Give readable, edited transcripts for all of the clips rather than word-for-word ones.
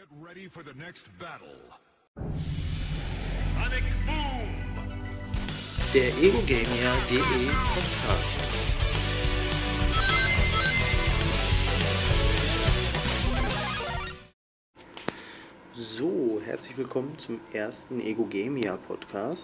Get ready for the next battle. Sonic Boom! Der EgoGamer.de Podcast. So, herzlich willkommen zum ersten EgoGamer Podcast.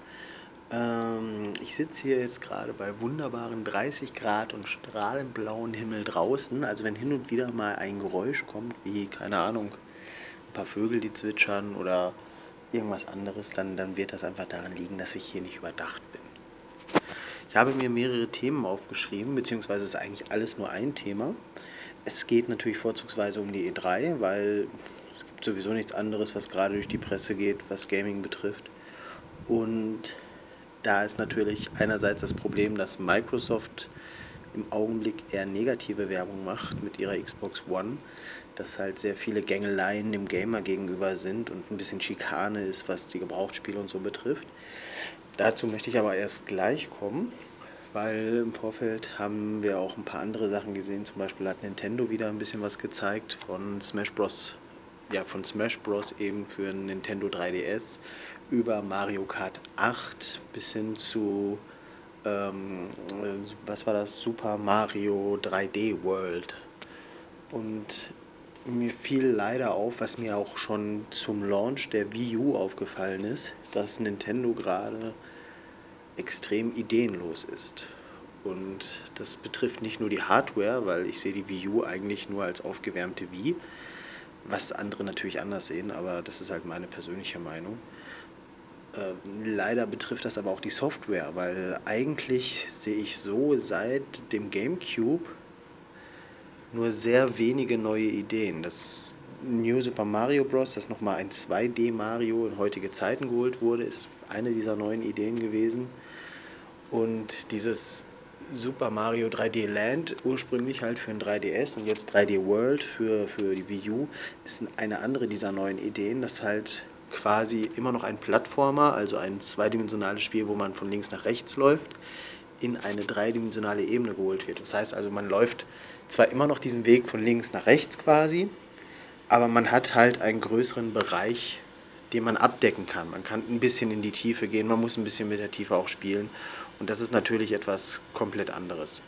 Ich sitze hier jetzt gerade bei wunderbaren 30 Grad und strahlend blauen Himmel draußen. Also wenn hin und wieder mal ein Geräusch kommt, wie, keine Ahnung, ein paar Vögel, die zwitschern oder irgendwas anderes, dann wird das einfach daran liegen, dass ich hier nicht überdacht bin. Ich habe mir mehrere Themen aufgeschrieben, beziehungsweise ist eigentlich alles nur ein Thema. Es geht natürlich vorzugsweise um die E3, weil es gibt sowieso nichts anderes, was gerade durch die Presse geht, was Gaming betrifft. Und da ist natürlich einerseits das Problem, dass Microsoft im Augenblick eher negative Werbung macht mit ihrer Xbox One, dass halt sehr viele Gängeleien dem Gamer gegenüber sind und ein bisschen Schikane ist, was die Gebrauchtspiele und so betrifft. Dazu möchte ich aber erst gleich kommen, weil im Vorfeld haben wir auch ein paar andere Sachen gesehen. Zum Beispiel hat Nintendo wieder ein bisschen was gezeigt von Smash Bros. Ja, von Smash Bros. Eben für Nintendo 3DS über Mario Kart 8 bis hin zu, was war das? Super Mario 3D World. Und mir fiel leider auf, was mir auch schon zum Launch der Wii U aufgefallen ist, dass Nintendo gerade extrem ideenlos ist. Und das betrifft nicht nur die Hardware, weil ich sehe die Wii U eigentlich nur als aufgewärmte Wii, was andere natürlich anders sehen, aber das ist halt meine persönliche Meinung. Leider betrifft das aber auch die Software, weil eigentlich sehe ich so seit dem GameCube nur sehr wenige neue Ideen. Das New Super Mario Bros., das nochmal ein 2D Mario in heutige Zeiten geholt wurde, ist eine dieser neuen Ideen gewesen. Und dieses Super Mario 3D Land, ursprünglich halt für ein 3DS und jetzt 3D World für die Wii U, ist eine andere dieser neuen Ideen, dass halt quasi immer noch ein Plattformer, also ein zweidimensionales Spiel, wo man von links nach rechts läuft, in eine dreidimensionale Ebene geholt wird. Das heißt also, man läuft zwar immer noch diesen Weg von links nach rechts quasi, aber man hat halt einen größeren Bereich, den man abdecken kann. Man kann ein bisschen in die Tiefe gehen, man muss ein bisschen mit der Tiefe auch spielen. Und das ist natürlich etwas komplett anderes.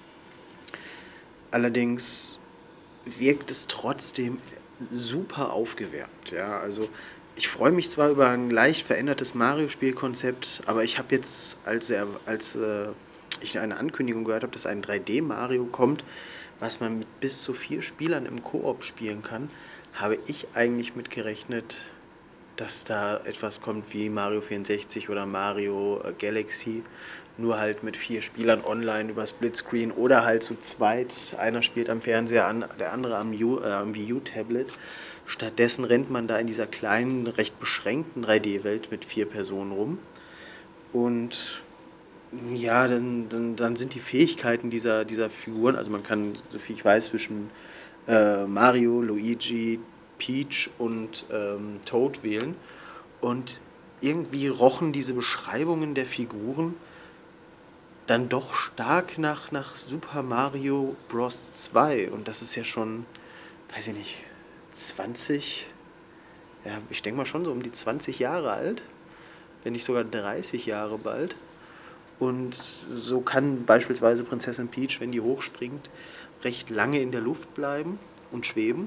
Allerdings wirkt es trotzdem super aufgewärmt. Ja? Also ich freue mich zwar über ein leicht verändertes Mario-Spielkonzept, aber ich habe jetzt, als ich eine Ankündigung gehört habe, dass ein 3D-Mario kommt, was man mit bis zu 4 Spielern im Koop spielen kann, habe ich eigentlich mit gerechnet, dass da etwas kommt wie Mario 64 oder Mario Galaxy, nur halt mit 4 Spielern online über Splitscreen oder halt zu zweit. Einer spielt am Fernseher, der andere am Wii U-Tablet. Stattdessen rennt man da in dieser kleinen, recht beschränkten 3D-Welt mit 4 Personen rum. Und ja, dann sind die Fähigkeiten dieser Figuren, also man kann, soviel ich weiß, zwischen Mario, Luigi, Peach und Toad wählen. Und irgendwie rochen diese Beschreibungen der Figuren dann doch stark nach Super Mario Bros. 2. Und das ist ja schon, weiß ich nicht, 20, ja, ich denke mal schon so um die 20 Jahre alt, wenn nicht sogar 30 Jahre bald. Und so kann beispielsweise Prinzessin Peach, wenn die hochspringt, recht lange in der Luft bleiben und schweben.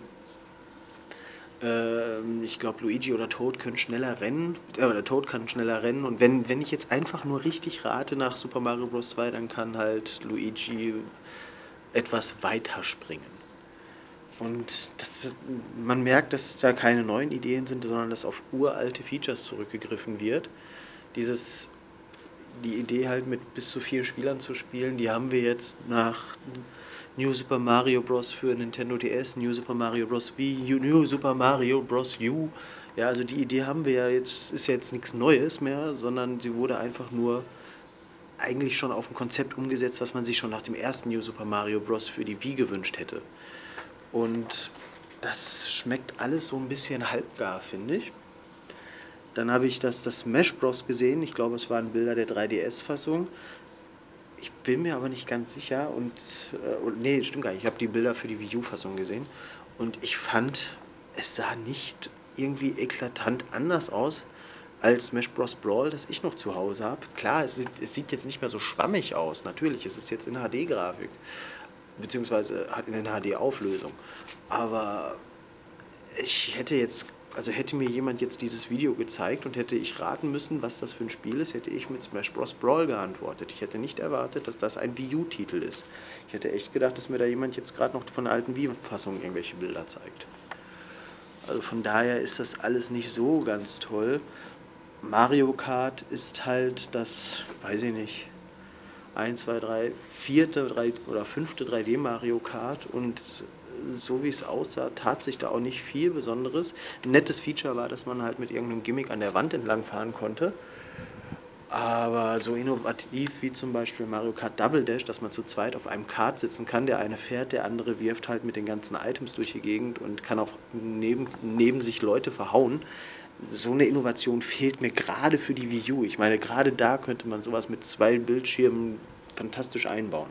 Ich glaube, Luigi oder Toad können schneller rennen, oder Toad kann schneller rennen. Und wenn ich jetzt einfach nur richtig rate nach Super Mario Bros. 2, dann kann halt Luigi etwas weiter springen. Und man merkt, dass da keine neuen Ideen sind, sondern dass auf uralte Features zurückgegriffen wird. Die Idee halt mit bis zu 4 Spielern zu spielen, die haben wir jetzt nach New Super Mario Bros. Für Nintendo DS, New Super Mario Bros. Wii U, New Super Mario Bros. U. Ja, also die Idee haben wir ja jetzt, ist jetzt nichts Neues mehr, sondern sie wurde einfach nur eigentlich schon auf ein Konzept umgesetzt, was man sich schon nach dem ersten New Super Mario Bros. Für die Wii gewünscht hätte. Und das schmeckt alles so ein bisschen halbgar, finde ich. Dann habe ich das Smash Bros. Gesehen. Ich glaube, es waren Bilder der 3DS-Fassung. Ich bin mir aber nicht ganz sicher. Nee, stimmt gar nicht. Ich habe die Bilder für die Wii U-Fassung gesehen. Und ich fand es sah nicht irgendwie eklatant anders aus als Smash Bros. Brawl, das ich noch zu Hause habe. Klar, es sieht jetzt nicht mehr so schwammig aus. Natürlich, es ist jetzt in HD-Grafik, beziehungsweise hat in HD-Auflösung. Aber ich hätte jetzt, also hätte mir jemand jetzt dieses Video gezeigt und hätte ich raten müssen, was das für ein Spiel ist, hätte ich mit Smash Bros. Brawl geantwortet. Ich hätte nicht erwartet, dass das ein Wii U-Titel ist. Ich hätte echt gedacht, dass mir da jemand jetzt gerade noch von der alten Wii U-Fassung irgendwelche Bilder zeigt. Also von daher ist das alles nicht so ganz toll. Mario Kart ist halt das, weiß ich nicht, 1, 2, 3, vierte 3 oder fünfte 3D Mario Kart und so wie es aussah, tat sich da auch nicht viel Besonderes. Ein nettes Feature war, dass man halt mit irgendeinem Gimmick an der Wand entlang fahren konnte. Aber so innovativ wie zum Beispiel Mario Kart Double Dash, dass man zu zweit auf einem Kart sitzen kann, der eine fährt, der andere wirft halt mit den ganzen Items durch die Gegend und kann auch neben sich Leute verhauen. So eine Innovation fehlt mir gerade für die Wii U. Ich meine, gerade da könnte man sowas mit 2 Bildschirmen fantastisch einbauen.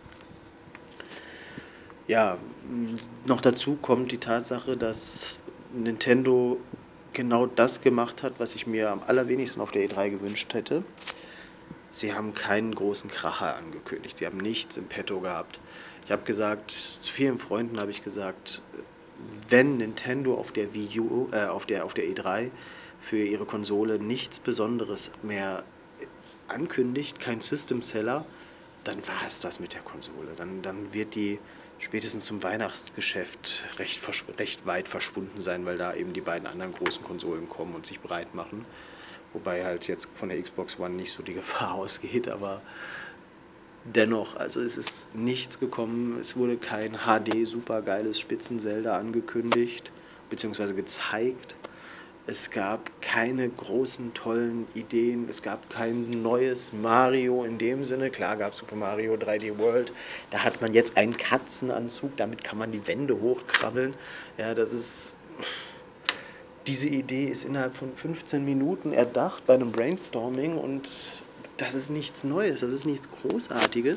Ja, noch dazu kommt die Tatsache, dass Nintendo genau das gemacht hat, was ich mir am allerwenigsten auf der E3 gewünscht hätte. Sie haben keinen großen Kracher angekündigt. Sie haben nichts im Petto gehabt. Ich habe gesagt, zu vielen Freunden habe ich gesagt, wenn Nintendo auf der Wii U, auf der E3 für ihre Konsole nichts Besonderes mehr ankündigt, kein System Seller, dann war es das mit der Konsole. Dann wird die spätestens zum Weihnachtsgeschäft recht weit verschwunden sein, weil da eben die beiden anderen großen Konsolen kommen und sich breit machen. Wobei halt jetzt von der Xbox One nicht so die Gefahr ausgeht, aber dennoch, also es ist nichts gekommen. Es wurde kein HD supergeiles Spitzen-Zelda angekündigt, beziehungsweise gezeigt. Es gab keine großen, tollen Ideen. Es gab kein neues Mario in dem Sinne. Klar gab es Super Mario 3D World. Da hat man jetzt einen Katzenanzug. Damit kann man die Wände hochkrabbeln. Ja, das ist... Diese Idee ist innerhalb von 15 Minuten erdacht bei einem Brainstorming und das ist nichts Neues. Das ist nichts Großartiges.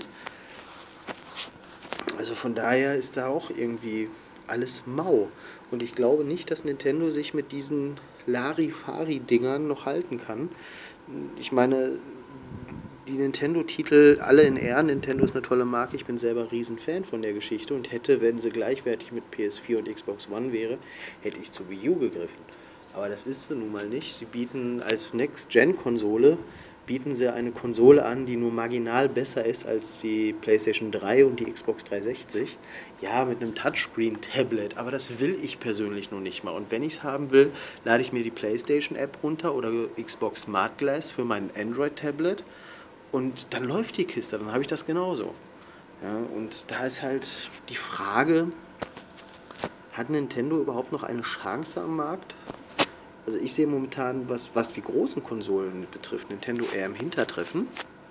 Also von daher ist da auch irgendwie alles mau. Und ich glaube nicht, dass Nintendo sich mit diesen Larifari-Dingern noch halten kann. Ich meine, die Nintendo-Titel alle in Ehren. Nintendo ist eine tolle Marke. Ich bin selber riesen Fan von der Geschichte und hätte, wenn sie gleichwertig mit PS4 und Xbox One wäre, hätte ich zu Wii U gegriffen. Aber das ist sie nun mal nicht. Sie bieten als Next-Gen-Konsole bieten sie eine Konsole an, die nur marginal besser ist als die PlayStation 3 und die Xbox 360. Ja, mit einem Touchscreen-Tablet, aber das will ich persönlich noch nicht mal. Und wenn ich es haben will, lade ich mir die PlayStation-App runter oder Xbox Smart Glass für mein Android-Tablet und dann läuft die Kiste, dann habe ich das genauso. Ja, und da ist halt die Frage, hat Nintendo überhaupt noch eine Chance am Markt? Also ich sehe momentan, was die großen Konsolen betrifft, Nintendo eher im Hintertreffen.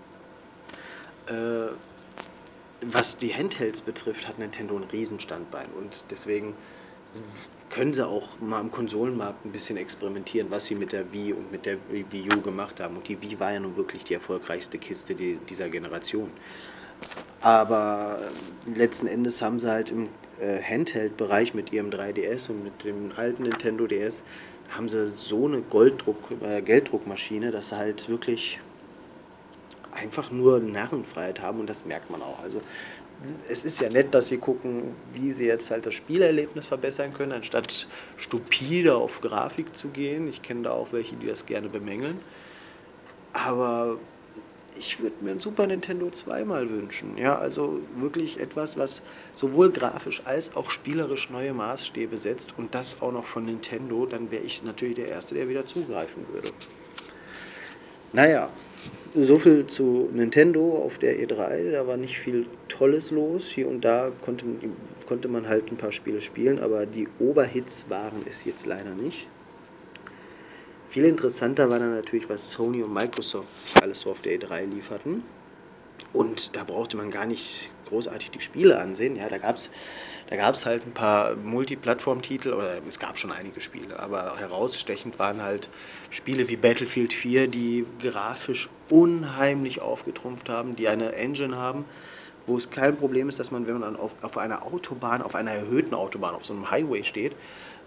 Äh, Was die Handhelds betrifft, hat Nintendo ein Riesenstandbein und deswegen können sie auch mal im Konsolenmarkt ein bisschen experimentieren, was sie mit der Wii und mit der Wii U gemacht haben. Und die Wii war ja nun wirklich die erfolgreichste Kiste dieser Generation. Aber letzten Endes haben sie halt im Handheld-Bereich mit ihrem 3DS und mit dem alten Nintendo DS haben sie so eine Gelddruckmaschine, dass sie halt wirklich einfach nur Narrenfreiheit haben und das merkt man auch. Also es ist ja nett, dass sie gucken, wie sie jetzt halt das Spielerlebnis verbessern können, anstatt stupide auf Grafik zu gehen. Ich kenne da auch welche, die das gerne bemängeln. Aber ich würde mir ein Super Nintendo 2 mal wünschen. Ja, also wirklich etwas, was sowohl grafisch als auch spielerisch neue Maßstäbe setzt und das auch noch von Nintendo, dann wäre ich natürlich der Erste, der wieder zugreifen würde. Naja, so viel zu Nintendo auf der E3. Da war nicht viel Tolles los. Hier und da konnte man halt ein paar Spiele spielen, aber die Oberhits waren es jetzt leider nicht. Viel interessanter war dann natürlich, was Sony und Microsoft sich alles so auf der E3 lieferten. Und da brauchte man gar nicht großartig die Spiele ansehen. Ja, da gab's halt ein paar Multiplattform-Titel, oder es gab schon einige Spiele, aber herausstechend waren halt Spiele wie Battlefield 4, die grafisch unheimlich aufgetrumpft haben, die eine Engine haben, wo es kein Problem ist, dass man, wenn man auf einer Autobahn, auf einer erhöhten Autobahn, auf so einem Highway steht,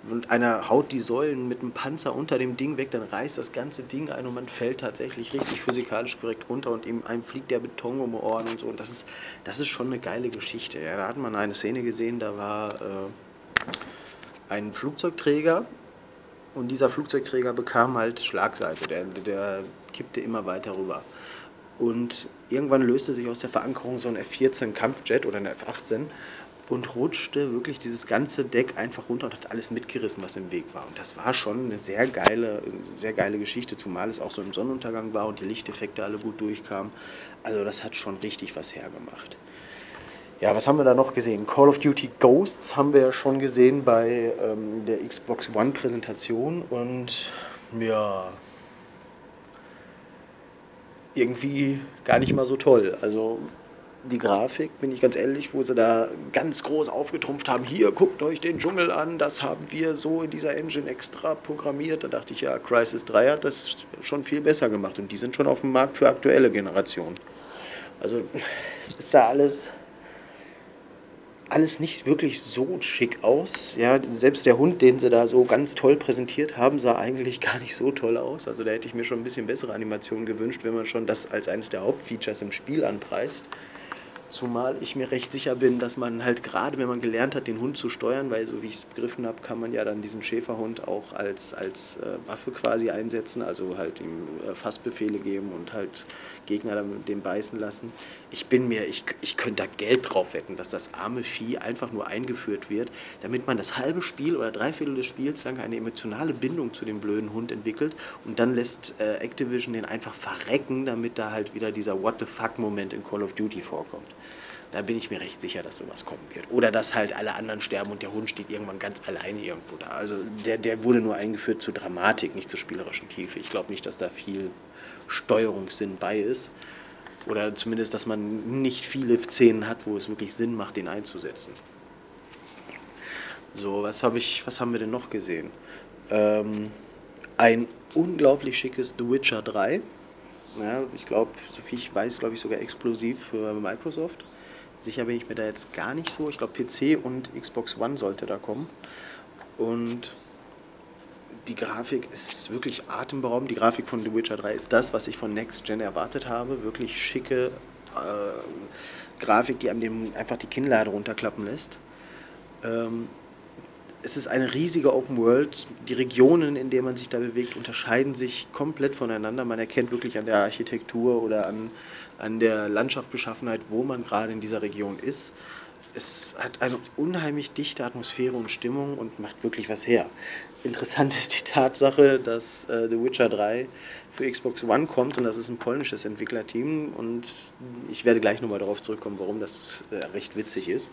und einer haut die Säulen mit einem Panzer unter dem Ding weg, dann reißt das ganze Ding ein und man fällt tatsächlich richtig physikalisch korrekt runter und einem fliegt der Beton um die Ohren und so. Und das ist schon eine geile Geschichte. Ja, da hat man eine Szene gesehen, da war ein Flugzeugträger und dieser Flugzeugträger bekam halt Schlagseite, der kippte immer weiter rüber. Und irgendwann löste sich aus der Verankerung so ein F-14 Kampfjet oder ein F-18 und rutschte wirklich dieses ganze Deck einfach runter und hat alles mitgerissen, was im Weg war. Und das war schon eine sehr geile Geschichte, zumal es auch so im Sonnenuntergang war und die Lichteffekte alle gut durchkamen. Also das hat schon richtig was hergemacht. Ja, was haben wir da noch gesehen? Call of Duty Ghosts haben wir ja schon gesehen bei der Xbox One Präsentation und ja, irgendwie gar nicht mal so toll. Also die Grafik, bin ich ganz ehrlich, wo sie da ganz groß aufgetrumpft haben, hier, guckt euch den Dschungel an, das haben wir so in dieser Engine extra programmiert. Da dachte ich, ja, Crysis 3 hat das schon viel besser gemacht und die sind schon auf dem Markt für aktuelle Generationen. Also es sah alles nicht wirklich so schick aus. Ja, selbst der Hund, den sie da so ganz toll präsentiert haben, sah eigentlich gar nicht so toll aus. Also da hätte ich mir schon ein bisschen bessere Animationen gewünscht, wenn man schon das als eines der Hauptfeatures im Spiel anpreist. Zumal ich mir recht sicher bin, dass man halt gerade, wenn man gelernt hat, den Hund zu steuern, weil so wie ich es begriffen habe, kann man ja dann diesen Schäferhund auch als Waffe quasi einsetzen, also halt ihm Fassbefehle geben und halt Gegner dann mit dem beißen lassen. Ich könnte da Geld drauf wetten, dass das arme Vieh einfach nur eingeführt wird, damit man das halbe Spiel oder Dreiviertel des Spiels lang eine emotionale Bindung zu dem blöden Hund entwickelt und dann lässt Activision den einfach verrecken, damit da halt wieder dieser What the fuck-Moment in Call of Duty vorkommt. Da bin ich mir recht sicher, dass sowas kommen wird. Oder dass halt alle anderen sterben und der Hund steht irgendwann ganz alleine irgendwo da. Also der wurde nur eingeführt zur Dramatik, nicht zur spielerischen Tiefe. Ich glaube nicht, dass da viel Steuerungssinn bei ist. Oder zumindest, dass man nicht viele Szenen hat, wo es wirklich Sinn macht, den einzusetzen. So, was haben wir denn noch gesehen? Ähm, ein unglaublich schickes The Witcher 3. Ja, ich glaube, soviel ich weiß, glaube ich sogar exklusiv für Microsoft. Sicher bin ich mir da jetzt gar nicht so. Ich glaube, PC und Xbox One sollte da kommen. Und die Grafik ist wirklich atemberaubend. Die Grafik von The Witcher 3 ist das, was ich von Next Gen erwartet habe. Wirklich schicke Grafik, die einem einfach die Kinnlade runterklappen lässt. Ähm, Es ist eine riesige Open World. Die Regionen, in denen man sich da bewegt, unterscheiden sich komplett voneinander. Man erkennt wirklich an der Architektur oder an der Landschaftsbeschaffenheit, wo man gerade in dieser Region ist. Es hat eine unheimlich dichte Atmosphäre und Stimmung und macht wirklich was her. Interessant ist die Tatsache, dass The Witcher 3 für Xbox One kommt und das ist ein polnisches Entwicklerteam und ich werde gleich nochmal darauf zurückkommen, warum das recht witzig ist.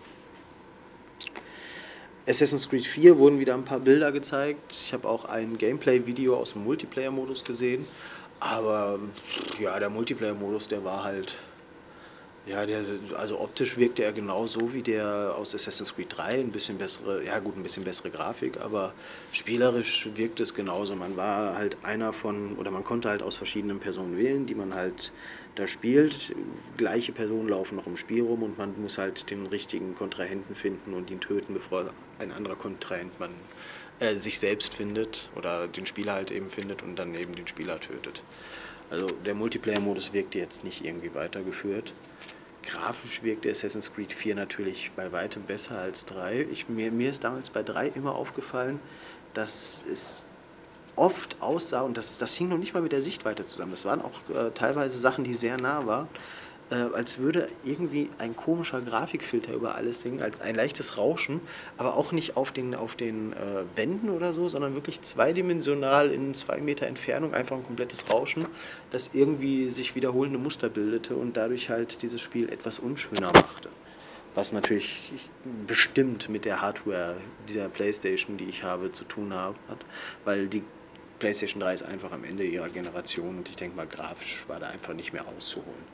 Assassin's Creed 4 wurden wieder ein paar Bilder gezeigt. Ich habe auch ein Gameplay-Video aus dem Multiplayer-Modus gesehen. Aber ja, der Multiplayer-Modus, der war halt. Ja, also optisch wirkte er genauso wie der aus Assassin's Creed 3. Ein bisschen bessere, ja gut, ein bisschen bessere Grafik, aber spielerisch wirkte es genauso. Man war halt einer von, oder man konnte halt aus verschiedenen Personen wählen, die man halt da spielt. Gleiche Personen laufen noch im Spiel rum und man muss halt den richtigen Kontrahenten finden und ihn töten, bevor ein anderer Kontrahent sich selbst findet oder den Spieler halt eben findet und dann eben den Spieler tötet. Also der Multiplayer-Modus wirkte jetzt nicht irgendwie weitergeführt. Grafisch wirkte Assassin's Creed 4 natürlich bei weitem besser als 3. Mir ist damals bei 3 immer aufgefallen, dass es oft aussah, und das hing noch nicht mal mit der Sichtweite zusammen, das waren auch teilweise Sachen, die sehr nah waren, als würde irgendwie ein komischer Grafikfilter über alles hängen, als ein leichtes Rauschen, aber auch nicht auf den Wänden oder so, sondern wirklich zweidimensional in 2 Meter Entfernung einfach ein komplettes Rauschen, das irgendwie sich wiederholende Muster bildete und dadurch halt dieses Spiel etwas unschöner machte. Was natürlich bestimmt mit der Hardware dieser Playstation, die ich habe, zu tun hat, weil die PlayStation 3 ist einfach am Ende ihrer Generation und ich denke mal, grafisch war da einfach nicht mehr rauszuholen.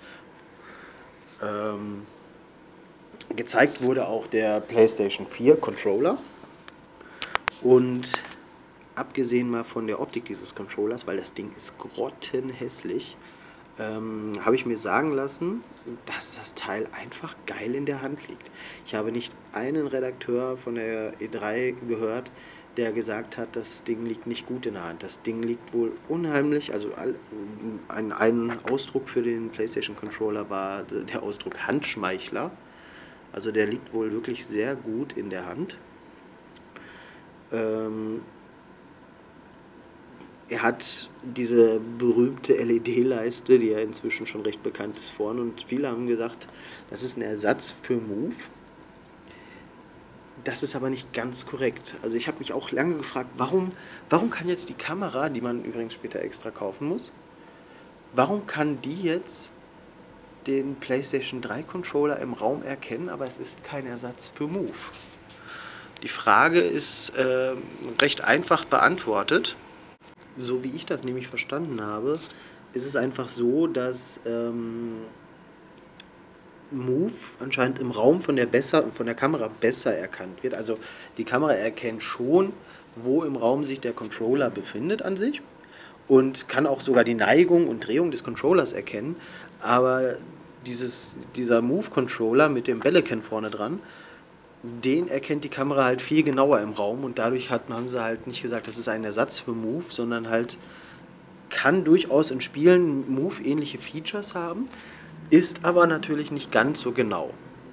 Ähm, Gezeigt wurde auch der PlayStation 4 Controller und abgesehen mal von der Optik dieses Controllers, weil das Ding ist grottenhässlich, habe ich mir sagen lassen, dass das Teil einfach geil in der Hand liegt. Ich habe nicht einen Redakteur von der E3 gehört, der gesagt hat, das Ding liegt nicht gut in der Hand. Das Ding liegt wohl unheimlich, also ein Ausdruck für den PlayStation Controller war der Ausdruck Handschmeichler. Also der liegt wohl wirklich sehr gut in der Hand. Er hat diese berühmte LED-Leiste, die ja inzwischen schon recht bekannt ist, vorne, und viele haben gesagt, das ist ein Ersatz für Move. Das ist aber nicht ganz korrekt. Also ich habe mich auch lange gefragt, warum kann jetzt die Kamera, die man übrigens später extra kaufen muss, warum kann die jetzt den PlayStation 3 Controller im Raum erkennen, aber es ist kein Ersatz für Move? Die Frage ist recht einfach beantwortet. So wie ich das nämlich verstanden habe, ist es einfach so, dass Move anscheinend im Raum von der Kamera besser erkannt wird. Also die Kamera erkennt schon, wo im Raum sich der Controller befindet an sich und kann auch sogar die Neigung und Drehung des Controllers erkennen. Aber dieser Move-Controller mit dem Bellecan vorne dran, den erkennt die Kamera halt viel genauer im Raum, und dadurch haben sie halt nicht gesagt, das ist ein Ersatz für Move, sondern halt kann durchaus in Spielen Move-ähnliche Features haben, ist aber natürlich nicht ganz so genau.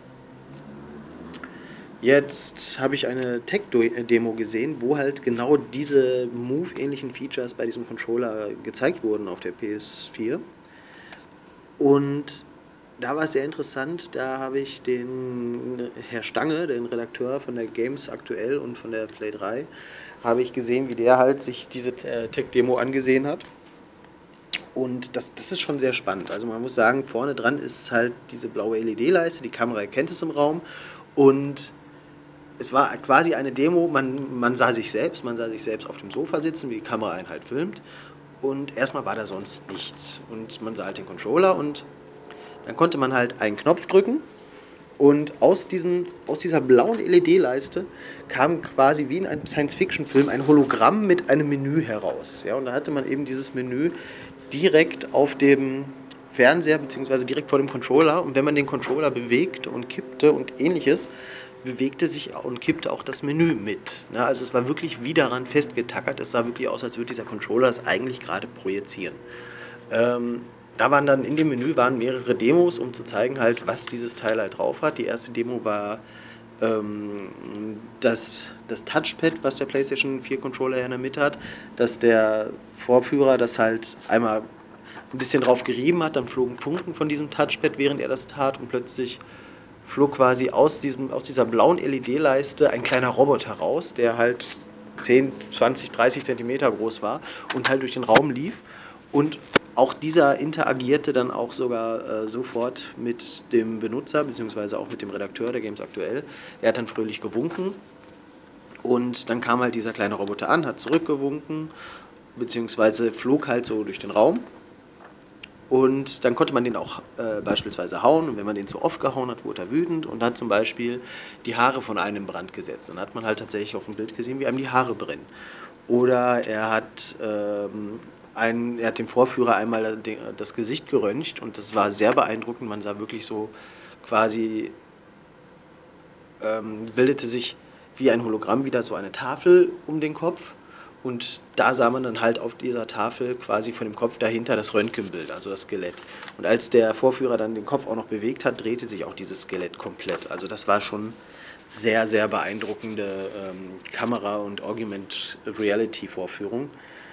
Jetzt habe ich eine Tech-Demo gesehen, wo halt genau diese Move-ähnlichen Features bei diesem Controller gezeigt wurden auf der PS4. Und da war es sehr interessant, da habe ich den Herr Stange, den Redakteur von der Games Aktuell und von der Play 3, habe ich gesehen, wie der halt sich diese Tech-Demo angesehen hat. Und das ist schon sehr spannend. Also man muss sagen, vorne dran ist halt diese blaue LED-Leiste, die Kamera erkennt es im Raum, und es war quasi eine Demo, man sah sich selbst auf dem Sofa sitzen, wie die Kamera einen halt filmt, und erstmal war da sonst nichts. Und man sah halt den Controller, und dann konnte man halt einen Knopf drücken, und aus dieser blauen LED-Leiste kam quasi wie in einem Science-Fiction-Film ein Hologramm mit einem Menü heraus. Ja, und da hatte man eben dieses Menü direkt auf dem Fernseher bzw. direkt vor dem Controller. Und wenn man den Controller bewegte und kippte und ähnliches, bewegte sich und kippte auch das Menü mit. Ja, also es war wirklich wie daran festgetackert. Es sah wirklich aus, als würde dieser Controller es eigentlich gerade projizieren. Da waren dann in dem Menü mehrere Demos, um zu zeigen halt, was dieses Teil halt drauf hat. Die erste Demo war das Touchpad, was der PlayStation 4 Controller ja in der Mitte hat, dass der Vorführer das halt einmal ein bisschen drauf gerieben hat, dann flogen Funken von diesem Touchpad, während er das tat, und plötzlich flog quasi aus dieser blauen LED-Leiste ein kleiner Roboter raus, der halt 10, 20, 30 Zentimeter groß war und halt durch den Raum lief. Und auch dieser interagierte dann auch sogar sofort mit dem Benutzer, beziehungsweise auch mit dem Redakteur der Games Aktuell. Er hat dann fröhlich gewunken, und dann kam halt dieser kleine Roboter an, hat zurückgewunken, beziehungsweise flog halt so durch den Raum. Und dann konnte man den auch beispielsweise hauen, und wenn man den zu oft gehauen hat, wurde er wütend und hat zum Beispiel die Haare von einem in Brand gesetzt. Dann hat man halt tatsächlich auf dem Bild gesehen, wie einem die Haare brennen. Oder er hat dem Vorführer einmal das Gesicht geröntgt, und das war sehr beeindruckend. Man sah wirklich so quasi, bildete sich wie ein Hologramm wieder so eine Tafel um den Kopf. Und da sah man dann halt auf dieser Tafel quasi von dem Kopf dahinter das Röntgenbild, also das Skelett. Und als der Vorführer dann den Kopf auch noch bewegt hat, drehte sich auch dieses Skelett komplett. Also das war schon sehr, sehr beeindruckende Kamera- und Augmented Reality-Vorführung.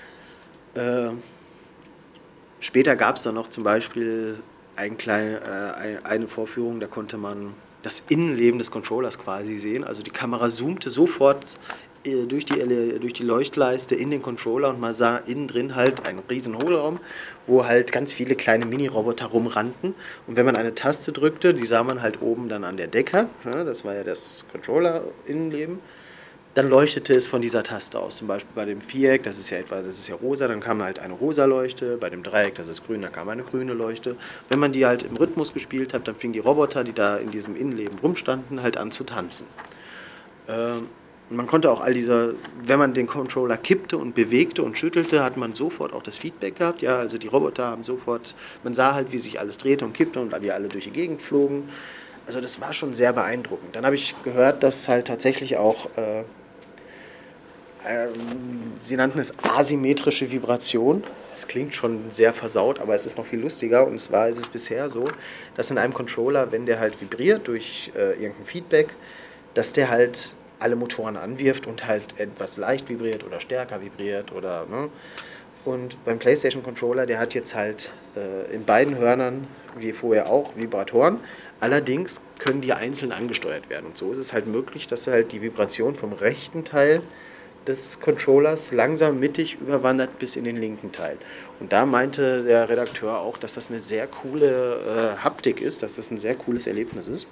Später gab es dann noch zum Beispiel eine Vorführung, da konnte man das Innenleben des Controllers quasi sehen. Also die Kamera zoomte sofort durch die Leuchtleiste in den Controller, und man sah innen drin halt einen riesen Hohlraum, wo halt ganz viele kleine Mini-Roboter rumrannten. Und wenn man eine Taste drückte, die sah man halt oben dann an der Decke, ja, das war ja das Controller-Innenleben, dann leuchtete es von dieser Taste aus. Zum Beispiel bei dem Viereck, das ist ja rosa, dann kam halt eine rosa Leuchte. Bei dem Dreieck, das ist grün, dann kam eine grüne Leuchte. Wenn man die halt im Rhythmus gespielt hat, dann fingen die Roboter, die da in diesem Innenleben rumstanden, halt an zu tanzen. Man konnte auch wenn man den Controller kippte und bewegte und schüttelte, hat man sofort auch das Feedback gehabt. Ja, also die Roboter haben sofort, man sah halt, wie sich alles drehte und kippte und wir alle durch die Gegend flogen. Also das war schon sehr beeindruckend. Dann habe ich gehört, dass halt tatsächlich auch Sie nannten es asymmetrische Vibration. Das klingt schon sehr versaut, aber es ist noch viel lustiger. Und zwar ist es bisher so, dass in einem Controller, wenn der halt vibriert durch irgendein Feedback, dass der halt alle Motoren anwirft und halt etwas leicht vibriert oder stärker vibriert oder, ne? Und beim PlayStation Controller, der hat jetzt halt in beiden Hörnern, wie vorher auch, Vibratoren. Allerdings können die einzeln angesteuert werden. Und so ist es halt möglich, dass halt die Vibration vom rechten Teil des Controllers langsam mittig überwandert bis in den linken Teil. Und da meinte der Redakteur auch, dass das eine sehr coole Haptik ist, dass das ein sehr cooles Erlebnis ist.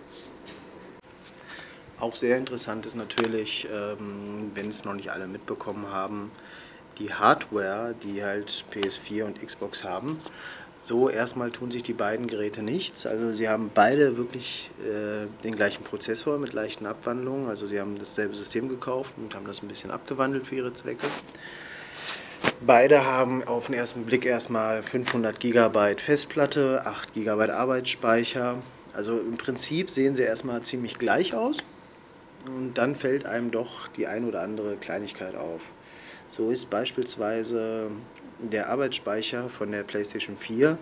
Auch sehr interessant ist natürlich, wenn es noch nicht alle mitbekommen haben, die Hardware, die halt PS4 und Xbox haben. So, erstmal tun sich die beiden Geräte nichts. Also sie haben beide wirklich den gleichen Prozessor mit leichten Abwandlungen. Also sie haben dasselbe System gekauft und haben das ein bisschen abgewandelt für ihre Zwecke. Beide haben auf den ersten Blick erstmal 500 GB Festplatte, 8 GB Arbeitsspeicher. Also im Prinzip sehen sie erstmal ziemlich gleich aus. Und dann fällt einem doch die ein oder andere Kleinigkeit auf. So ist beispielsweise der Arbeitsspeicher von der PlayStation 4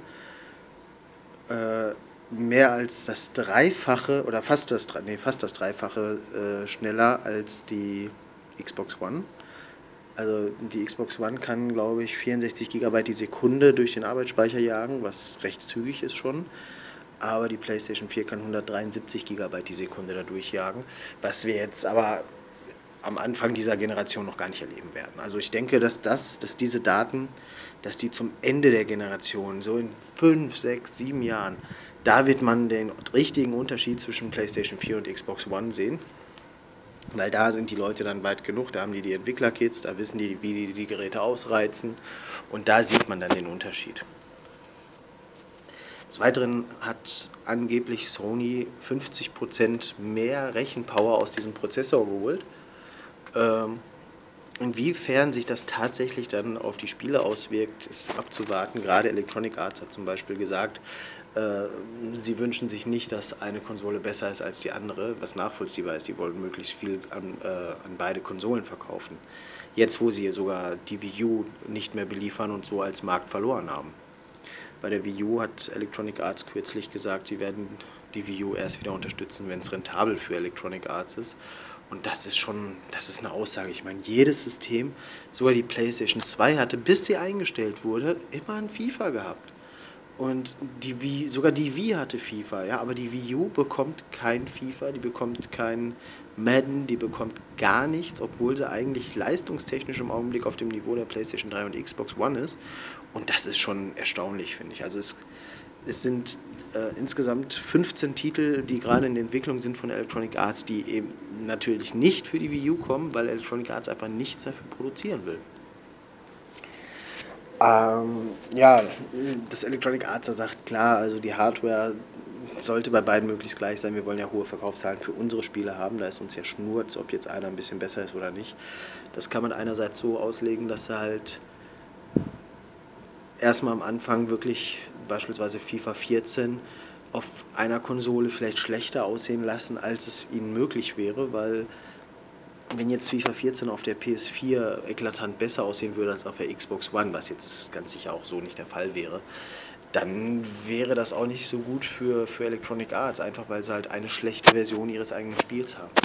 mehr als das Dreifache oder fast das Dreifache schneller als die Xbox One. Also die Xbox One kann, glaube ich, 64 GB die Sekunde durch den Arbeitsspeicher jagen, was recht zügig ist schon. Aber die PlayStation 4 kann 173 GB die Sekunde da durchjagen, was wir jetzt aber am Anfang dieser Generation noch gar nicht erleben werden. Also ich denke, dass diese Daten, dass die zum Ende der Generation, so in 5, 6, 7 Jahren, da wird man den richtigen Unterschied zwischen PlayStation 4 und Xbox One sehen. Weil da sind die Leute dann weit genug, da haben die Entwicklerkits, da wissen die, wie die Geräte ausreizen und da sieht man dann den Unterschied. Des Weiteren hat angeblich Sony 50% mehr Rechenpower aus diesem Prozessor geholt. Inwiefern sich das tatsächlich dann auf die Spiele auswirkt, ist abzuwarten. Gerade Electronic Arts hat zum Beispiel gesagt, sie wünschen sich nicht, dass eine Konsole besser ist als die andere, was nachvollziehbar ist. Die wollen möglichst viel an beide Konsolen verkaufen. Jetzt, wo sie sogar die Wii U nicht mehr beliefern und so als Markt verloren haben. Bei der Wii U hat Electronic Arts kürzlich gesagt, sie werden die Wii U erst wieder unterstützen, wenn es rentabel für Electronic Arts ist. Und das ist eine Aussage. Ich meine, jedes System, sogar die PlayStation 2 hatte, bis sie eingestellt wurde, immer ein FIFA gehabt. Und sogar die Wii hatte FIFA, ja, aber die Wii U bekommt kein FIFA, die bekommt kein Madden, die bekommt gar nichts, obwohl sie eigentlich leistungstechnisch im Augenblick auf dem Niveau der PlayStation 3 und Xbox One ist. Und das ist schon erstaunlich, finde ich. Also es sind insgesamt 15 Titel, die gerade in der Entwicklung sind von Electronic Arts, die eben natürlich nicht für die Wii U kommen, weil Electronic Arts einfach nichts dafür produzieren will. Ja, das Electronic Arts sagt klar, also die Hardware sollte bei beiden möglichst gleich sein. Wir wollen ja hohe Verkaufszahlen für unsere Spiele haben. Da ist uns ja Schnurz, ob jetzt einer ein bisschen besser ist oder nicht. Das kann man einerseits so auslegen, dass sie halt erstmal am Anfang wirklich beispielsweise FIFA 14 auf einer Konsole vielleicht schlechter aussehen lassen, als es ihnen möglich wäre, weil wenn jetzt FIFA 14 auf der PS4 eklatant besser aussehen würde als auf der Xbox One, was jetzt ganz sicher auch so nicht der Fall wäre, dann wäre das auch nicht so gut für Electronic Arts, einfach weil sie halt eine schlechte Version ihres eigenen Spiels haben.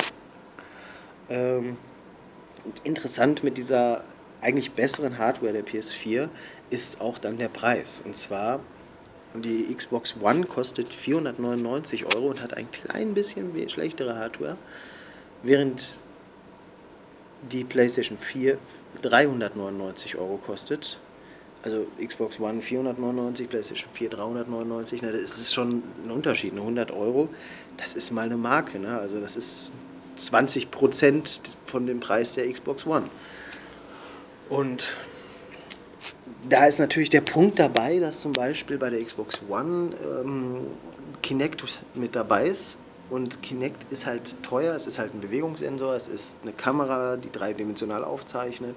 Interessant mit dieser eigentlich besseren Hardware der PS4 ist auch dann der Preis. Und zwar, die Xbox One kostet 499 Euro und hat ein klein bisschen schlechtere Hardware, während die PlayStation 4 399 Euro kostet. Also Xbox One 499, PlayStation 4 399. Ne, das ist schon ein Unterschied, ne? 100 Euro, das ist mal eine Marke. Ne? Also das ist 20% von dem Preis der Xbox One. Und da ist natürlich der Punkt dabei, dass zum Beispiel bei der Xbox One Kinect mit dabei ist. Und Kinect ist halt teuer, es ist halt ein Bewegungssensor, es ist eine Kamera, die dreidimensional aufzeichnet.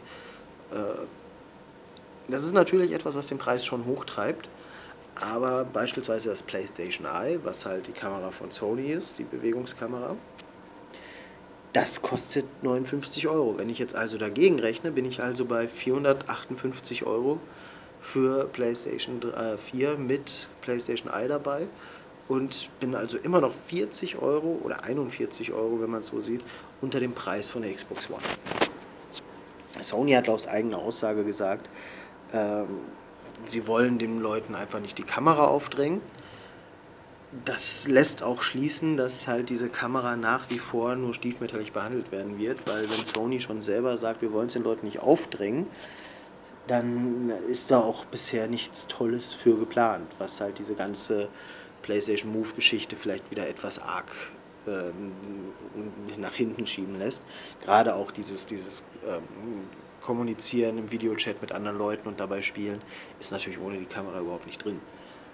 Das ist natürlich etwas, was den Preis schon hochtreibt. Aber beispielsweise das PlayStation Eye, was halt die Kamera von Sony ist, die Bewegungskamera, Das kostet 59 Euro. Wenn ich jetzt also dagegen rechne, bin ich also bei 458 Euro für PlayStation 4 mit PlayStation Eye dabei und bin also immer noch 40 Euro oder 41 Euro, wenn man es so sieht, unter dem Preis von der Xbox One. Sony hat aus eigener Aussage gesagt, ähm, sie wollen den Leuten einfach nicht die Kamera aufdrängen. Das lässt auch schließen, dass halt diese Kamera nach wie vor nur stiefmütterlich behandelt werden wird, weil wenn Sony schon selber sagt, wir wollen es den Leuten nicht aufdrängen, dann ist da auch bisher nichts Tolles für geplant, was halt diese ganze PlayStation Move-Geschichte vielleicht wieder etwas arg nach hinten schieben lässt. Gerade auch dieses Kommunizieren im Videochat mit anderen Leuten und dabei spielen, ist natürlich ohne die Kamera überhaupt nicht drin.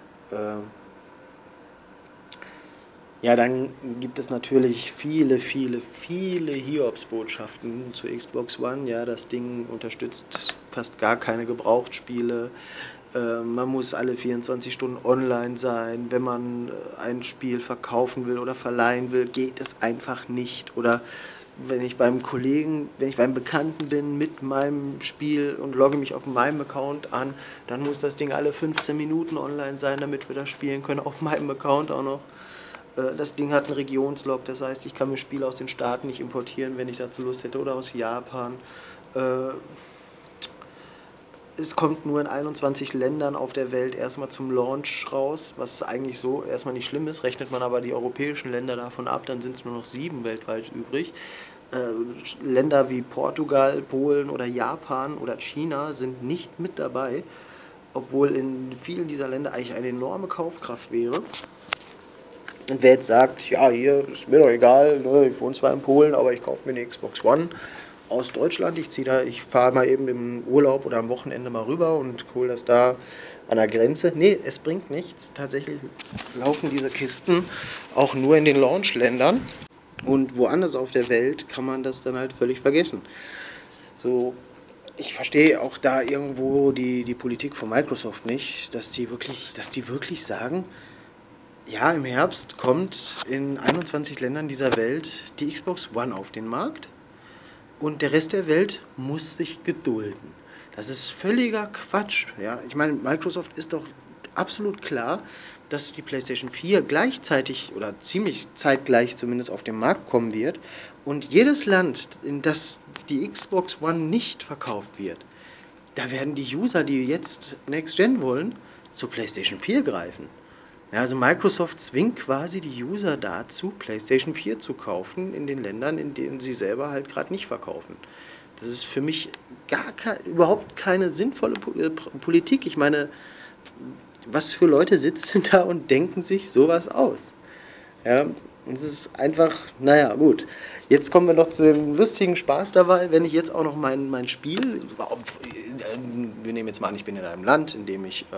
Ja, dann gibt es natürlich viele, viele, viele Hiobsbotschaften zu Xbox One. Ja, das Ding unterstützt fast gar keine Gebrauchtspiele. Man muss alle 24 Stunden online sein. Wenn man ein Spiel verkaufen will oder verleihen will, geht es einfach nicht. Oder wenn ich beim Bekannten bin mit meinem Spiel und logge mich auf meinem Account an, dann muss das Ding alle 15 Minuten online sein, damit wir das spielen können, auf meinem Account auch noch. Das Ding hat einen Regionslog, das heißt, ich kann mir Spiele aus den Staaten nicht importieren, wenn ich dazu Lust hätte, oder aus Japan. Es kommt nur in 21 Ländern auf der Welt erstmal zum Launch raus, was eigentlich so erstmal nicht schlimm ist. Rechnet man aber die europäischen Länder davon ab, dann sind es nur noch 7 weltweit übrig. Länder wie Portugal, Polen oder Japan oder China sind nicht mit dabei, obwohl in vielen dieser Länder eigentlich eine enorme Kaufkraft wäre. Und wer jetzt sagt, ja, hier ist mir doch egal, ne, ich wohne zwar in Polen, aber ich kaufe mir eine Xbox One aus Deutschland, ich fahre mal eben im Urlaub oder am Wochenende mal rüber und hole das da an der Grenze. Nee, es bringt nichts. Tatsächlich laufen diese Kisten auch nur in den Launchländern und woanders auf der Welt kann man das dann halt völlig vergessen. So, ich verstehe auch da irgendwo die Politik von Microsoft nicht, dass die wirklich sagen, ja, im Herbst kommt in 21 Ländern dieser Welt die Xbox One auf den Markt und der Rest der Welt muss sich gedulden. Das ist völliger Quatsch. Ja? Ich meine, Microsoft ist doch absolut klar, dass die PlayStation 4 gleichzeitig oder ziemlich zeitgleich zumindest auf den Markt kommen wird und jedes Land, in das die Xbox One nicht verkauft wird, da werden die User, die jetzt Next Gen wollen, zur PlayStation 4 greifen. Ja, also Microsoft zwingt quasi die User dazu, PlayStation 4 zu kaufen in den Ländern, in denen sie selber halt gerade nicht verkaufen. Das ist für mich überhaupt keine sinnvolle Politik. Ich meine, was für Leute sitzen da und denken sich sowas aus? Ja, es ist einfach, naja, gut. Jetzt kommen wir noch zu dem lustigen Spaß dabei, wenn ich jetzt auch noch mein Spiel, wir nehmen jetzt mal an, ich bin in einem Land, in dem ich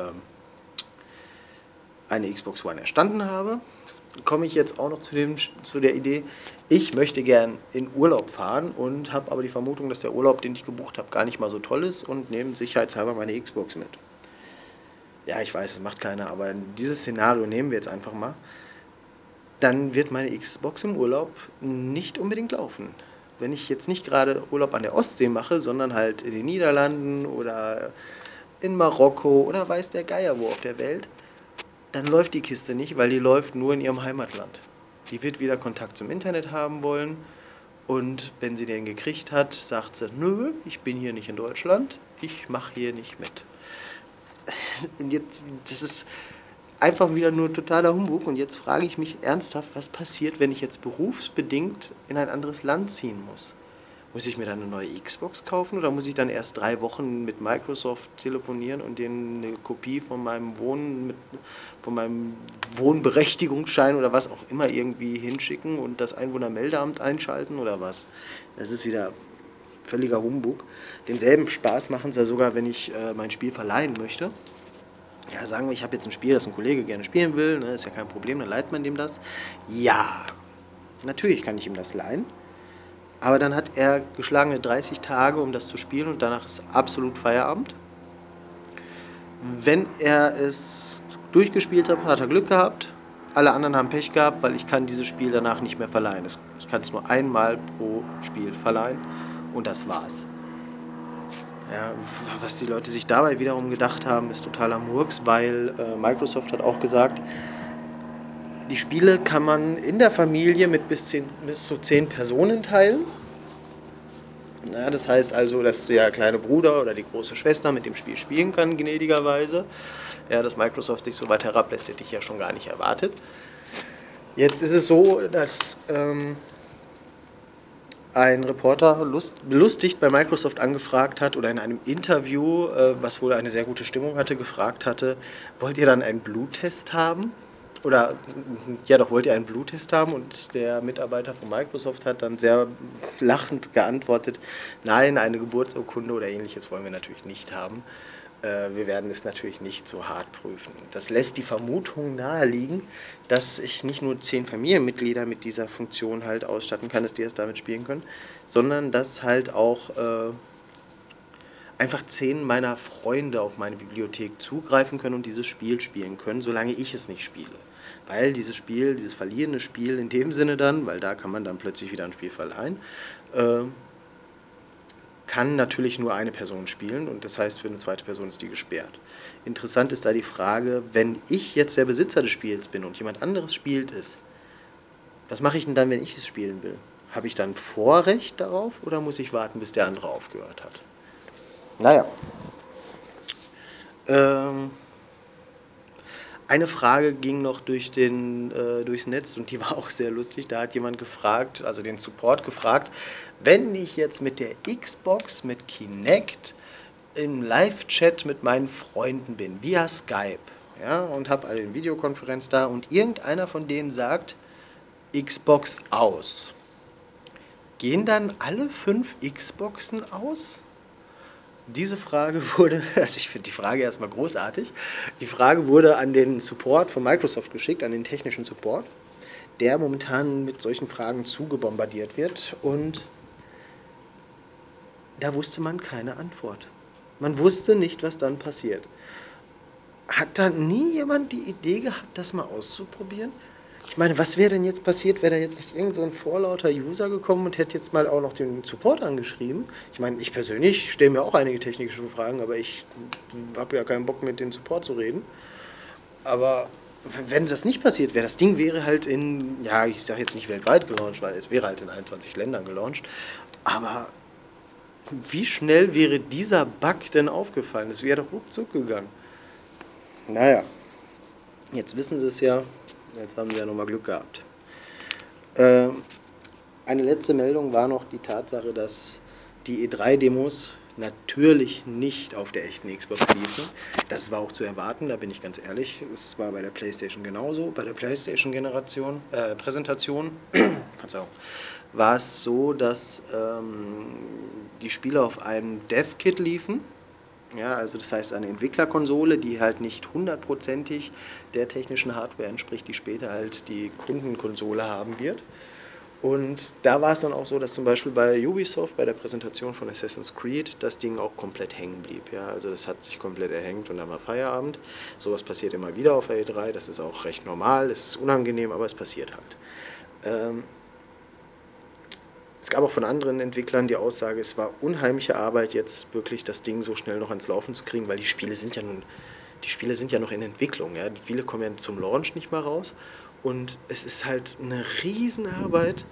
eine Xbox One erstanden habe, komme ich jetzt auch noch zu der Idee, ich möchte gern in Urlaub fahren und habe aber die Vermutung, dass der Urlaub, den ich gebucht habe, gar nicht mal so toll ist und nehme sicherheitshalber meine Xbox mit. Ja, ich weiß, es macht keiner, aber dieses Szenario nehmen wir jetzt einfach mal. Dann wird meine Xbox im Urlaub nicht unbedingt laufen. Wenn ich jetzt nicht gerade Urlaub an der Ostsee mache, sondern halt in den Niederlanden oder in Marokko oder weiß der Geier wo auf der Welt, dann läuft die Kiste nicht, weil die läuft nur in ihrem Heimatland. Die wird wieder Kontakt zum Internet haben wollen und wenn sie den gekriegt hat, sagt sie, nö, ich bin hier nicht in Deutschland, ich mache hier nicht mit. Und jetzt, das ist einfach wieder nur totaler Humbug und jetzt frage ich mich ernsthaft, was passiert, wenn ich jetzt berufsbedingt in ein anderes Land ziehen muss? Muss ich mir dann eine neue Xbox kaufen oder muss ich dann erst 3 Wochen mit Microsoft telefonieren und denen eine Kopie von meinem Wohnberechtigungsschein oder was auch immer irgendwie hinschicken und das Einwohnermeldeamt einschalten oder was? Das ist wieder völliger Humbug. Denselben Spaß machen sie ja sogar, wenn ich mein Spiel verleihen möchte. Ja, sagen wir, ich habe jetzt ein Spiel, das ein Kollege gerne spielen will, ne, ist ja kein Problem, dann leiht man dem das. Ja, natürlich kann ich ihm das leihen. Aber dann hat er geschlagene 30 Tage, um das zu spielen und danach ist absolut Feierabend. Wenn er es durchgespielt hat, hat er Glück gehabt. alle anderen haben Pech gehabt, weil ich kann dieses Spiel danach nicht mehr verleihen. Ich kann es nur einmal pro Spiel verleihen und das war's. Ja, was die Leute sich dabei wiederum gedacht haben, ist totaler Murks, weil Microsoft hat auch gesagt, die Spiele kann man in der Familie mit bis zu 10 Personen teilen. Ja, das heißt also, dass der kleine Bruder oder die große Schwester mit dem Spiel spielen kann, gnädigerweise. Ja, dass Microsoft sich so weit herablässt, hätte ich ja schon gar nicht erwartet. Jetzt ist es so, dass ein Reporter belustigt bei Microsoft angefragt hat oder in einem Interview, was wohl eine sehr gute Stimmung hatte, gefragt hatte, wollt ihr dann einen Bluttest haben? Oder ja doch, wollt ihr einen Bluttest haben? Und der Mitarbeiter von Microsoft hat dann sehr lachend geantwortet, nein, eine Geburtsurkunde oder ähnliches wollen wir natürlich nicht haben. Wir werden es natürlich nicht so hart prüfen. Das lässt die Vermutung naheliegen, dass ich nicht nur 10 Familienmitglieder mit dieser Funktion halt ausstatten kann, dass die erst damit spielen können, sondern dass halt auch einfach 10 meiner Freunde auf meine Bibliothek zugreifen können und dieses Spiel spielen können, solange ich es nicht spiele. Weil dieses Spiel, dieses verlierende Spiel in dem Sinne dann, weil da kann man dann plötzlich wieder ein Spiel verleihen, kann natürlich nur eine Person spielen und das heißt, für eine zweite Person ist die gesperrt. Interessant ist da die Frage, wenn ich jetzt der Besitzer des Spiels bin und jemand anderes spielt es, was mache ich denn dann, wenn ich es spielen will? Habe ich dann Vorrecht darauf oder muss ich warten, bis der andere aufgehört hat? Naja. Eine Frage ging noch durchs Netz und die war auch sehr lustig. Da hat jemand gefragt, also den Support gefragt, wenn ich jetzt mit der Xbox, mit Kinect im Live-Chat mit meinen Freunden bin, via Skype, ja, und habe eine Videokonferenz da und irgendeiner von denen sagt, Xbox aus. Gehen dann alle 5 Xboxen aus? Diese Frage wurde, also ich finde die Frage erstmal großartig, die Frage wurde an den Support von Microsoft geschickt, an den technischen Support, der momentan mit solchen Fragen zugebombardiert wird und da wusste man keine Antwort. Man wusste nicht, was dann passiert. Hat da nie jemand die Idee gehabt, das mal auszuprobieren? Ich meine, was wäre denn jetzt passiert, wäre da jetzt nicht irgend so ein vorlauter User gekommen und hätte jetzt mal auch noch den Support angeschrieben? Ich meine, ich persönlich stelle mir auch einige technische Fragen, aber ich habe ja keinen Bock, mit dem Support zu reden. Aber wenn das nicht passiert wäre, das Ding wäre halt in, ja, ich sage jetzt nicht weltweit gelauncht, weil es wäre halt in 21 Ländern gelauncht. Aber wie schnell wäre dieser Bug denn aufgefallen? Das wäre doch ruckzuck gegangen. Naja, jetzt wissen sie es ja. Jetzt haben sie ja nochmal Glück gehabt. Eine letzte Meldung war noch die Tatsache, dass die E3-Demos natürlich nicht auf der echten Xbox liefen. Das war auch zu erwarten, da bin ich ganz ehrlich. Es war bei der PlayStation genauso. Bei der PlayStation-Präsentation Verzeihung, war es so, dass die Spiele auf einem Dev-Kit liefen. Ja, also das heißt eine Entwicklerkonsole, die halt nicht hundertprozentig der technischen Hardware entspricht, die später halt die Kundenkonsole haben wird. Und da war es dann auch so, dass zum Beispiel bei Ubisoft, bei der Präsentation von Assassin's Creed, das Ding auch komplett hängen blieb. Ja? Also das hat sich komplett erhängt und dann war Feierabend. Sowas passiert immer wieder auf der E3, das ist auch recht normal, es ist unangenehm, aber es passiert halt. Es gab auch von anderen Entwicklern die Aussage, es war unheimliche Arbeit, jetzt wirklich das Ding so schnell noch ans Laufen zu kriegen, weil die Spiele sind ja noch in Entwicklung. Ja? Viele kommen ja zum Launch nicht mal raus. Und es ist halt eine Riesenarbeit,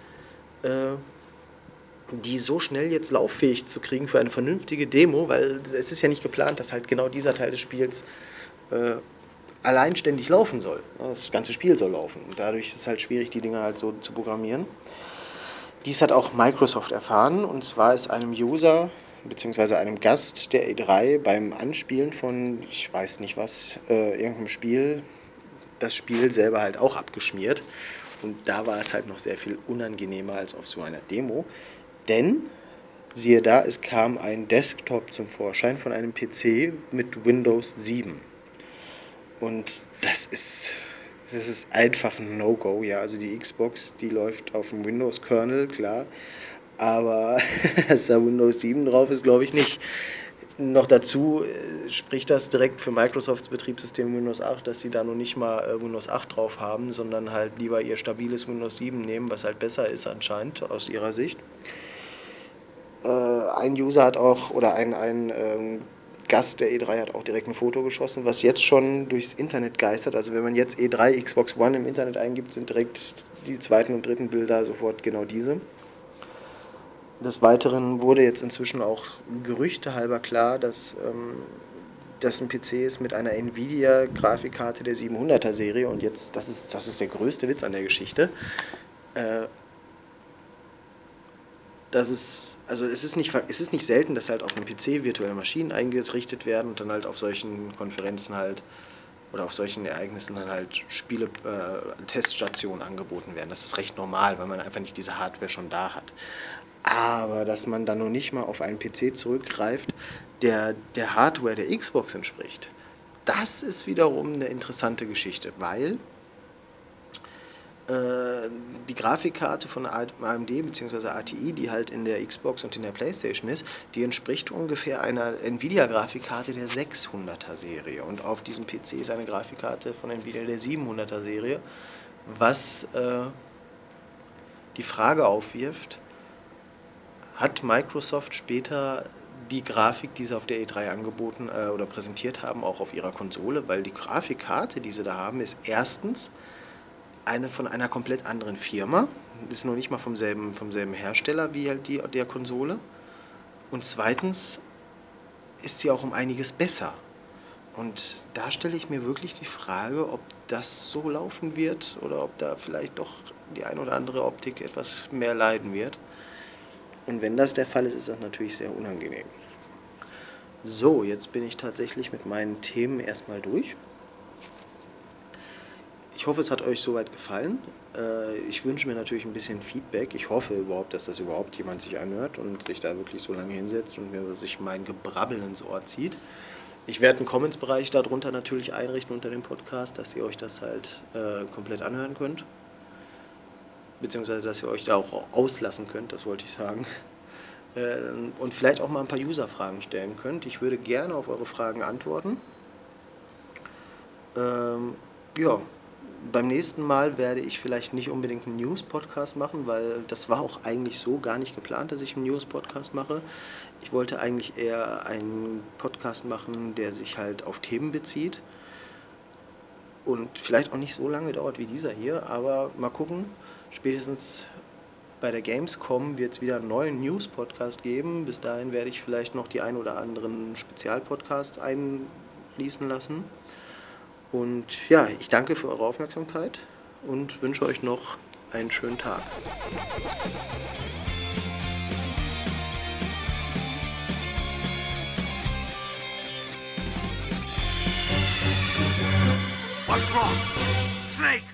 die so schnell jetzt lauffähig zu kriegen für eine vernünftige Demo, weil es ist ja nicht geplant, dass halt genau dieser Teil des Spiels alleinständig laufen soll. Das ganze Spiel soll laufen. Und dadurch ist es halt schwierig, die Dinger halt so zu programmieren. Dies hat auch Microsoft erfahren, und zwar ist einem User bzw. einem Gast der E3 beim Anspielen von, ich weiß nicht was, irgendeinem Spiel, das Spiel selber halt auch abgeschmiert. Und da war es halt noch sehr viel unangenehmer als auf so einer Demo. Denn, siehe da, es kam ein Desktop zum Vorschein von einem PC mit Windows 7. Und das ist einfach ein No-Go, ja. Also die Xbox, die läuft auf dem Windows-Kernel, klar. Aber dass da Windows 7 drauf ist, glaube ich nicht. Noch dazu spricht das direkt für Microsofts Betriebssystem Windows 8, dass sie da noch nicht mal Windows 8 drauf haben, sondern halt lieber ihr stabiles Windows 7 nehmen, was halt besser ist anscheinend aus ihrer Sicht. Ein User hat auch, oder ein Gast der E3 hat auch direkt ein Foto geschossen, was jetzt schon durchs Internet geistert. Also wenn man jetzt E3 Xbox One im Internet eingibt, sind direkt die zweiten und dritten Bilder sofort genau diese. Des Weiteren wurde jetzt inzwischen auch gerüchtehalber klar, dass das ein PC ist mit einer Nvidia-Grafikkarte der 700er Serie und jetzt, das ist der größte Witz an der Geschichte. Also es ist nicht selten, dass halt auf einem PC virtuelle Maschinen eingerichtet werden und dann halt auf solchen Konferenzen halt oder auf solchen Ereignissen dann halt Spiele, Teststationen angeboten werden. Das ist recht normal, weil man einfach nicht diese Hardware schon da hat. Aber dass man dann noch nicht mal auf einen PC zurückgreift, der Hardware der Xbox entspricht, das ist wiederum eine interessante Geschichte, weil die Grafikkarte von AMD bzw. ATI, die halt in der Xbox und in der PlayStation ist, die entspricht ungefähr einer Nvidia-Grafikkarte der 600er Serie. Und auf diesem PC ist eine Grafikkarte von Nvidia der 700er Serie, was die Frage aufwirft, hat Microsoft später die Grafik, die sie auf der E3 angeboten oder präsentiert haben, auch auf ihrer Konsole? Weil die Grafikkarte, die sie da haben, ist erstens eine von einer komplett anderen Firma, ist noch nicht mal vom selben Hersteller wie halt der Konsole. Und zweitens ist sie auch um einiges besser. Und da stelle ich mir wirklich die Frage, ob das so laufen wird oder ob da vielleicht doch die ein oder andere Optik etwas mehr leiden wird. Und wenn das der Fall ist, ist das natürlich sehr unangenehm. So, jetzt bin ich tatsächlich mit meinen Themen erstmal durch. Ich hoffe, es hat euch soweit gefallen. Ich wünsche mir natürlich ein bisschen Feedback. Ich hoffe überhaupt, dass das überhaupt jemand sich anhört und sich da wirklich so lange hinsetzt und mir sich mein Gebrabbel ins Ohr zieht. Ich werde einen Comments-Bereich darunter natürlich einrichten unter dem Podcast, dass ihr euch das halt komplett anhören könnt. Beziehungsweise, dass ihr euch da auch auslassen könnt, das wollte ich sagen. Und vielleicht auch mal ein paar User-Fragen stellen könnt. Ich würde gerne auf eure Fragen antworten. Ja, beim nächsten Mal werde ich vielleicht nicht unbedingt einen News-Podcast machen, weil das war auch eigentlich so gar nicht geplant, dass ich einen News-Podcast mache. Ich wollte eigentlich eher einen Podcast machen, der sich halt auf Themen bezieht und vielleicht auch nicht so lange dauert wie dieser hier, aber mal gucken. Spätestens bei der Gamescom wird es wieder einen neuen News-Podcast geben. Bis dahin werde ich vielleicht noch die ein oder anderen Spezialpodcasts einfließen lassen. Und ja, ich danke für eure Aufmerksamkeit und wünsche euch noch einen schönen Tag. What's wrong? Snake!